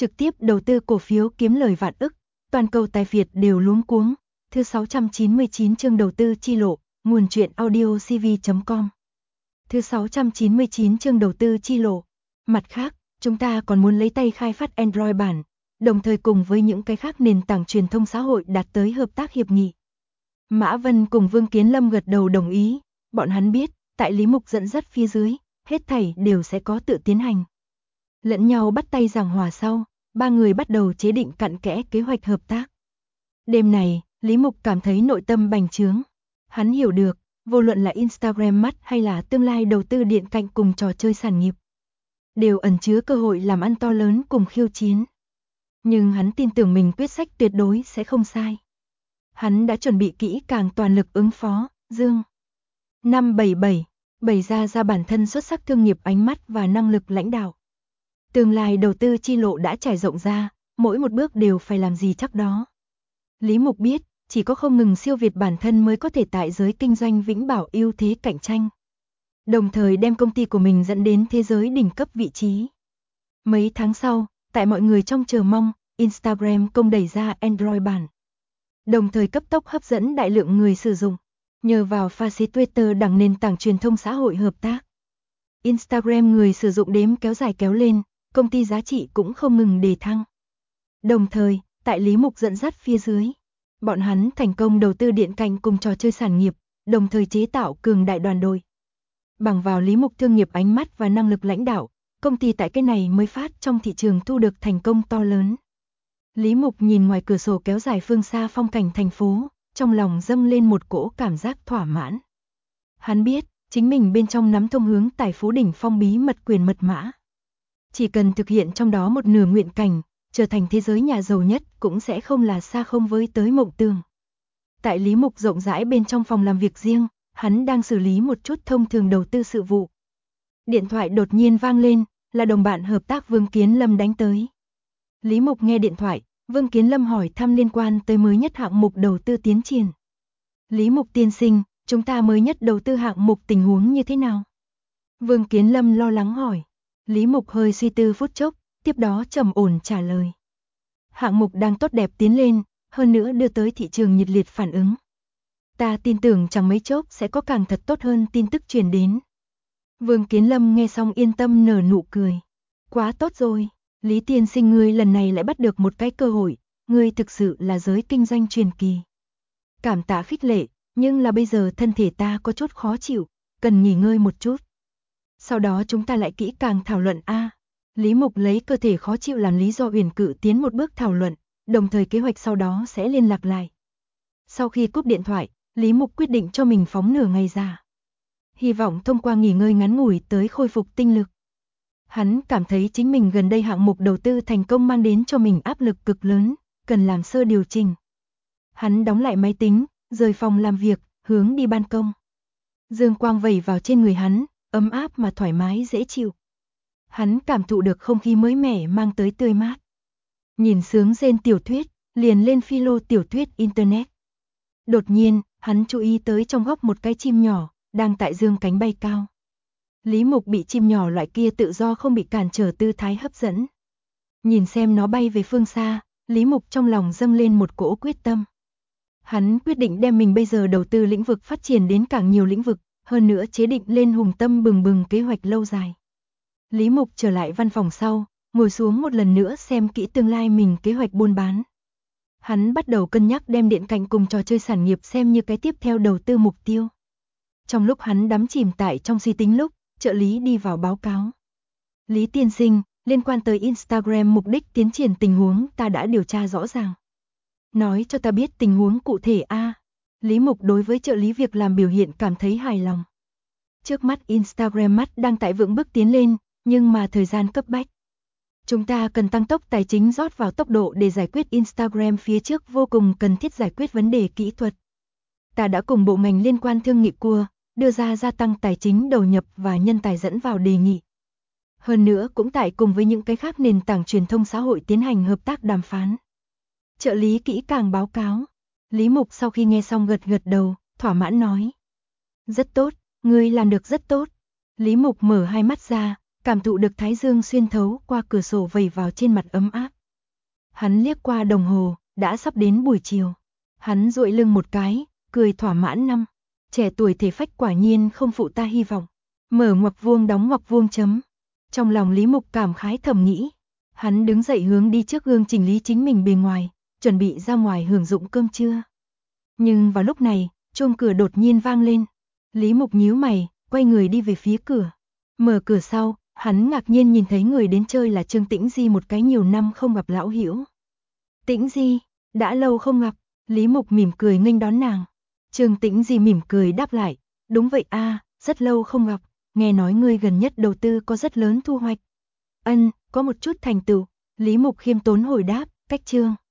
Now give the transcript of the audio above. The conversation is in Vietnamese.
trực tiếp đầu tư cổ phiếu kiếm lời vạn ức, toàn cầu tài phiệt đều luống cuống. Thứ 699 chương đầu tư chi lộ, nguồn truyện audio cv.com. Thứ 699 chương đầu tư chi lộ. Mặt khác, chúng ta còn muốn lấy tay khai phát Android bản, đồng thời cùng với những cái khác nền tảng truyền thông xã hội đạt tới hợp tác hiệp nghị. Mã Vân cùng Vương Kiến Lâm gật đầu đồng ý, bọn hắn biết, tại Lý Mục dẫn dắt phía dưới, hết thảy đều sẽ có tự tiến hành. Lẫn nhau bắt tay giảng hòa sau, ba người bắt đầu chế định cặn kẽ kế hoạch hợp tác. Đêm này, Lý Mục cảm thấy nội tâm bành trướng. Hắn hiểu được, vô luận là Instagram mắt hay là tương lai đầu tư điện cạnh cùng trò chơi sản nghiệp, đều ẩn chứa cơ hội làm ăn to lớn cùng khiêu chiến. Nhưng hắn tin tưởng mình quyết sách tuyệt đối sẽ không sai. Hắn đã chuẩn bị kỹ càng toàn lực ứng phó, Dương 577, bày ra bản thân xuất sắc thương nghiệp ánh mắt và năng lực lãnh đạo. Tương lai đầu tư chi lộ đã trải rộng ra, mỗi một bước đều phải làm gì chắc đó. Lý Mục biết, chỉ có không ngừng siêu việt bản thân mới có thể tại giới kinh doanh vĩnh bảo ưu thế cạnh tranh. Đồng thời đem công ty của mình dẫn đến thế giới đỉnh cấp vị trí. Mấy tháng sau, tại mọi người trong chờ mong, Instagram công đẩy ra Android bản. Đồng thời cấp tốc hấp dẫn đại lượng người sử dụng. Nhờ vào pha xí Twitter đẳng nền tảng truyền thông xã hội hợp tác, Instagram người sử dụng đếm kéo dài kéo lên, công ty giá trị cũng không ngừng đề thăng. Đồng thời, tại Lý Mục dẫn dắt phía dưới, bọn hắn thành công đầu tư điện cạnh cùng trò chơi sản nghiệp, đồng thời chế tạo cường đại đoàn đội. Bằng vào Lý Mục thương nghiệp ánh mắt và năng lực lãnh đạo, công ty tại cái này mới phát trong thị trường thu được thành công to lớn. Lý Mục nhìn ngoài cửa sổ kéo dài phương xa phong cảnh thành phố, trong lòng dâng lên một cỗ cảm giác thỏa mãn. Hắn biết, chính mình bên trong nắm thông hướng tài phú đỉnh phong bí mật quyền mật mã. Chỉ cần thực hiện trong đó một nửa nguyện cảnh, trở thành thế giới nhà giàu nhất cũng sẽ không là xa không với tới mộng tưởng. Tại Lý Mục rộng rãi bên trong phòng làm việc riêng, hắn đang xử lý một chút thông thường đầu tư sự vụ. Điện thoại đột nhiên vang lên, là đồng bạn hợp tác Vương Kiến Lâm đánh tới. Lý Mục nghe điện thoại, Vương Kiến Lâm hỏi thăm liên quan tới mới nhất hạng mục đầu tư tiến triển. Lý Mục tiên sinh, chúng ta mới nhất đầu tư hạng mục tình huống như thế nào? Vương Kiến Lâm lo lắng hỏi. Lý Mục hơi suy tư phút chốc, tiếp đó trầm ổn trả lời. Hạng mục đang tốt đẹp tiến lên, hơn nữa đưa tới thị trường nhiệt liệt phản ứng. Ta tin tưởng chẳng mấy chốc sẽ có càng thật tốt hơn tin tức truyền đến. Vương Kiến Lâm nghe xong yên tâm nở nụ cười. Quá tốt rồi, Lý tiên sinh ngươi lần này lại bắt được một cái cơ hội, ngươi thực sự là giới kinh doanh truyền kỳ. Cảm tạ khích lệ, nhưng là bây giờ thân thể ta có chút khó chịu, cần nghỉ ngơi một chút. Sau đó chúng ta lại kỹ càng thảo luận a. Lý Mục lấy cơ thể khó chịu làm lý do uyển cự tiến một bước thảo luận, đồng thời kế hoạch sau đó sẽ liên lạc lại. Sau khi cúp điện thoại, Lý Mục quyết định cho mình phóng nửa ngày ra. Hy vọng thông qua nghỉ ngơi ngắn ngủi tới khôi phục tinh lực. Hắn cảm thấy chính mình gần đây hạng mục đầu tư thành công mang đến cho mình áp lực cực lớn, cần làm sơ điều chỉnh. Hắn đóng lại máy tính, rời phòng làm việc, hướng đi ban công. Dương quang vẩy vào trên người hắn, ấm áp mà thoải mái dễ chịu. Hắn cảm thụ được không khí mới mẻ mang tới tươi mát. Nhìn sướng rên tiểu thuyết, liền lên philo tiểu thuyết internet. Đột nhiên, hắn chú ý tới trong góc một cái chim nhỏ, đang tại dương cánh bay cao. Lý Mục bị chim nhỏ loại kia tự do không bị cản trở tư thái hấp dẫn. Nhìn xem nó bay về phương xa, Lý Mục trong lòng dâng lên một cỗ quyết tâm. Hắn quyết định đem mình bây giờ đầu tư lĩnh vực phát triển đến càng nhiều lĩnh vực, hơn nữa chế định lên hùng tâm bừng bừng kế hoạch lâu dài. Lý Mục trở lại văn phòng sau, ngồi xuống một lần nữa xem kỹ tương lai mình kế hoạch buôn bán. Hắn bắt đầu cân nhắc đem điện cạnh cùng trò chơi sản nghiệp xem như cái tiếp theo đầu tư mục tiêu. Trong lúc hắn đắm chìm tại trong suy tính lúc, trợ lý đi vào báo cáo. Lý tiên sinh, liên quan tới Instagram mục đích tiến triển tình huống ta đã điều tra rõ ràng. Nói cho ta biết tình huống cụ thể a. Lý Mục đối với trợ lý việc làm biểu hiện cảm thấy hài lòng. Trước mắt Instagram mắt đang tại vững bước tiến lên, nhưng mà thời gian cấp bách. Chúng ta cần tăng tốc tài chính rót vào tốc độ để giải quyết Instagram phía trước vô cùng cần thiết giải quyết vấn đề kỹ thuật. Ta đã cùng bộ ngành liên quan thương nghị qua, đưa ra gia tăng tài chính đầu nhập và nhân tài dẫn vào đề nghị. Hơn nữa cũng tại cùng với những cái khác nền tảng truyền thông xã hội tiến hành hợp tác đàm phán. Trợ lý kỹ càng báo cáo. Lý Mục sau khi nghe xong gật gật đầu, thỏa mãn nói. Rất tốt, ngươi làm được rất tốt. Lý Mục mở hai mắt ra, cảm thụ được thái dương xuyên thấu qua cửa sổ vẩy vào trên mặt ấm áp. Hắn liếc qua đồng hồ, đã sắp đến buổi chiều. Hắn duỗi lưng một cái, cười thỏa mãn năm. Trẻ tuổi thể phách quả nhiên không phụ ta hy vọng. Mở ngoặc vuông đóng ngoặc vuông chấm. Trong lòng Lý Mục cảm khái thầm nghĩ. Hắn đứng dậy hướng đi trước gương chỉnh lý chính mình bề ngoài, chuẩn bị ra ngoài hưởng dụng cơm trưa. Nhưng vào lúc này, chuông cửa đột nhiên vang lên. Lý Mục nhíu mày, quay người đi về phía cửa. Mở cửa sau, hắn ngạc nhiên nhìn thấy người đến chơi là Trương Tĩnh Di, một cái nhiều năm không gặp lão hữu. Tĩnh Di, đã lâu không gặp. Lý Mục mỉm cười nghênh đón nàng. Trương Tĩnh Di mỉm cười đáp lại, đúng vậy a, rất lâu không gặp, nghe nói ngươi gần nhất đầu tư có rất lớn thu hoạch. Có một chút thành tựu. Lý Mục khiêm tốn hồi đáp, cách Trương